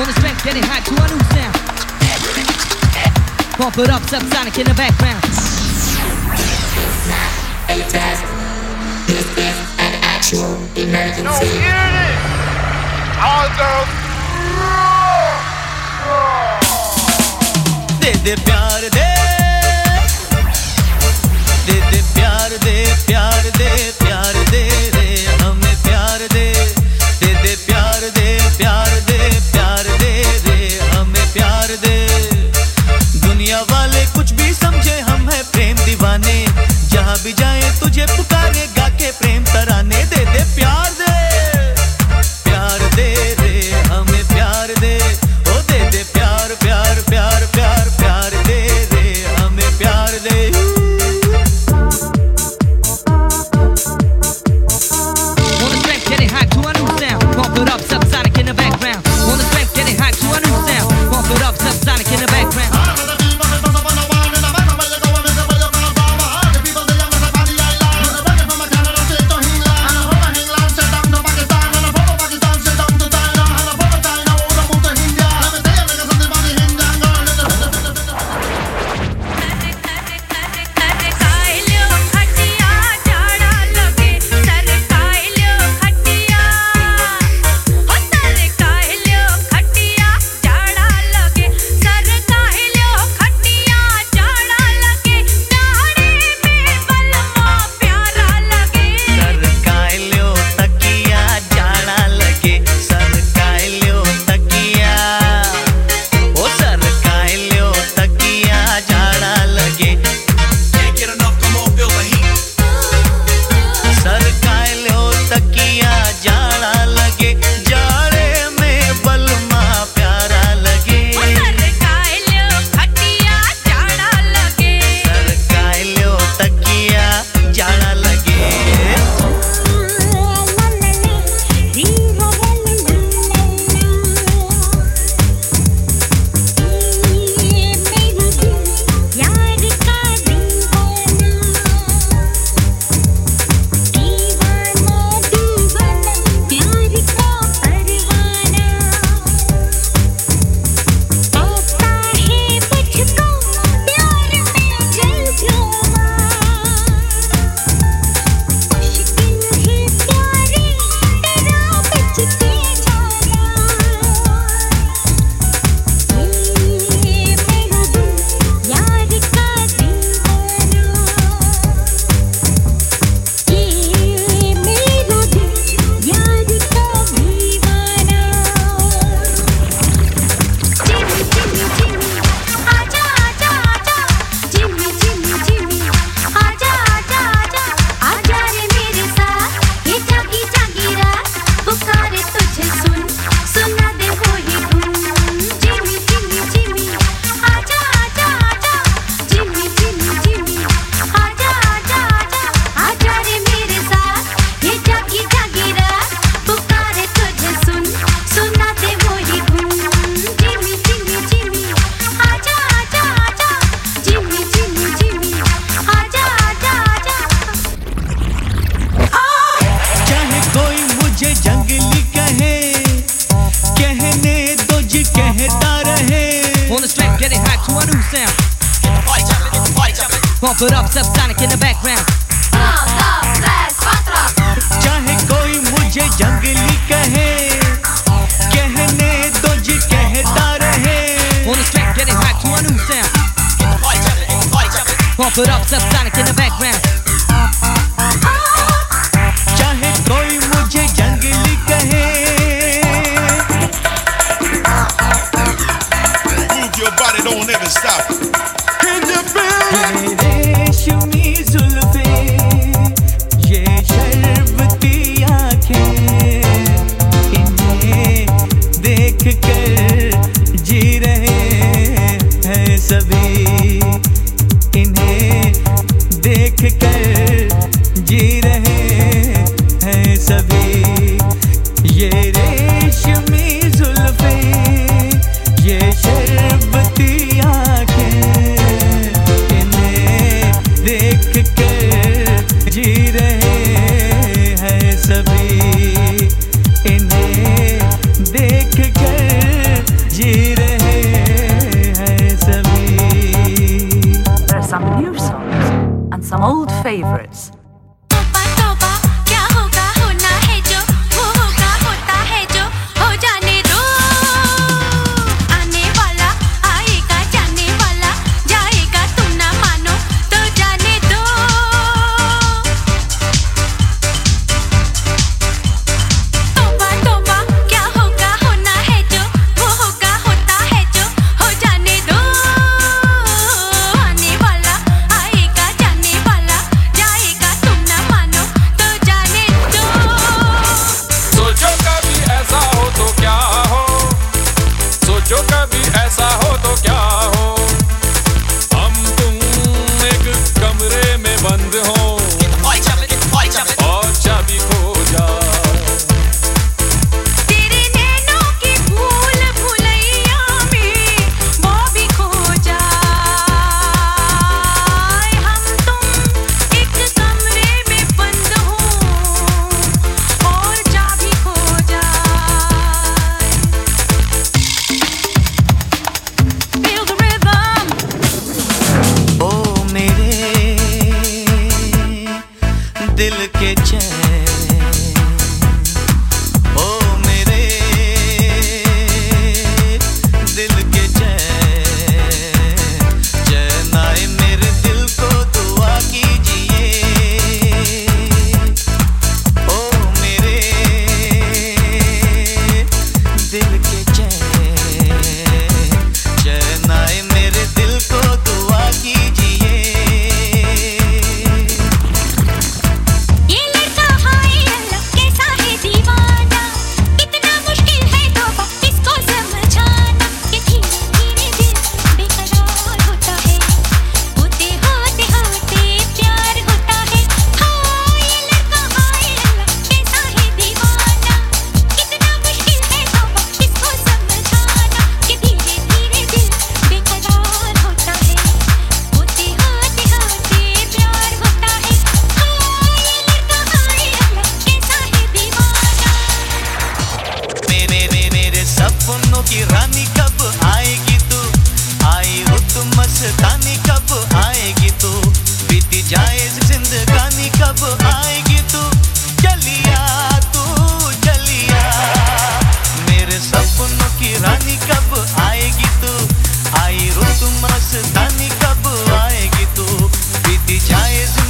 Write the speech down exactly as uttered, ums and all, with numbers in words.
On the strength, getting hot to a new sound. Pump it up, subsonic in the background. This is an actual emergency. No, hear this! All girls. दे दे प्यार दे, दे दे प्यार दे, प्यार दे, प्यार दे रे हमें प्यार दे, दे दे प्यार दे, प्यार दे, प्यार दे रे हमें प्यार दे. दुनिया वाले कुछ भी समझे हम है प्रेम दीवाने, जहाँ भी जाए तुझे पुकारे गा के प्रेम तराने. दे दे प्यार दे, प्यार दे रे हमें प्यार दे, ओ दे दे प्यार प्यार प्यार प्यार प्यार दे रे हमें प्यार दे. On the strength, getting hot to a new sound. Pump it up, subsonic in the background. On the strength, getting hot to a new sound. Pump it up, subsonic in the background. Pump it up, subsonic in the background. चाहे कोई मुझे जंगली कहे, कहने दो जी कहता रहे. On the strength, getting hot to a new sound. Pump it up, subsonic in the background. चाहे कोई मुझे जंगली कहे. Move your body, don't ever stop. रेशमी जुल्फें, ये शर्बती आँखें, इन्हें देख कर जी रहे हैं सभी, इन्हें देख कर जी रहे हैं सभी. ये रेशमी जुल्फें, ये शर्बती आँखें, favorites. मस्तानी कब आएगी तू बीती जाए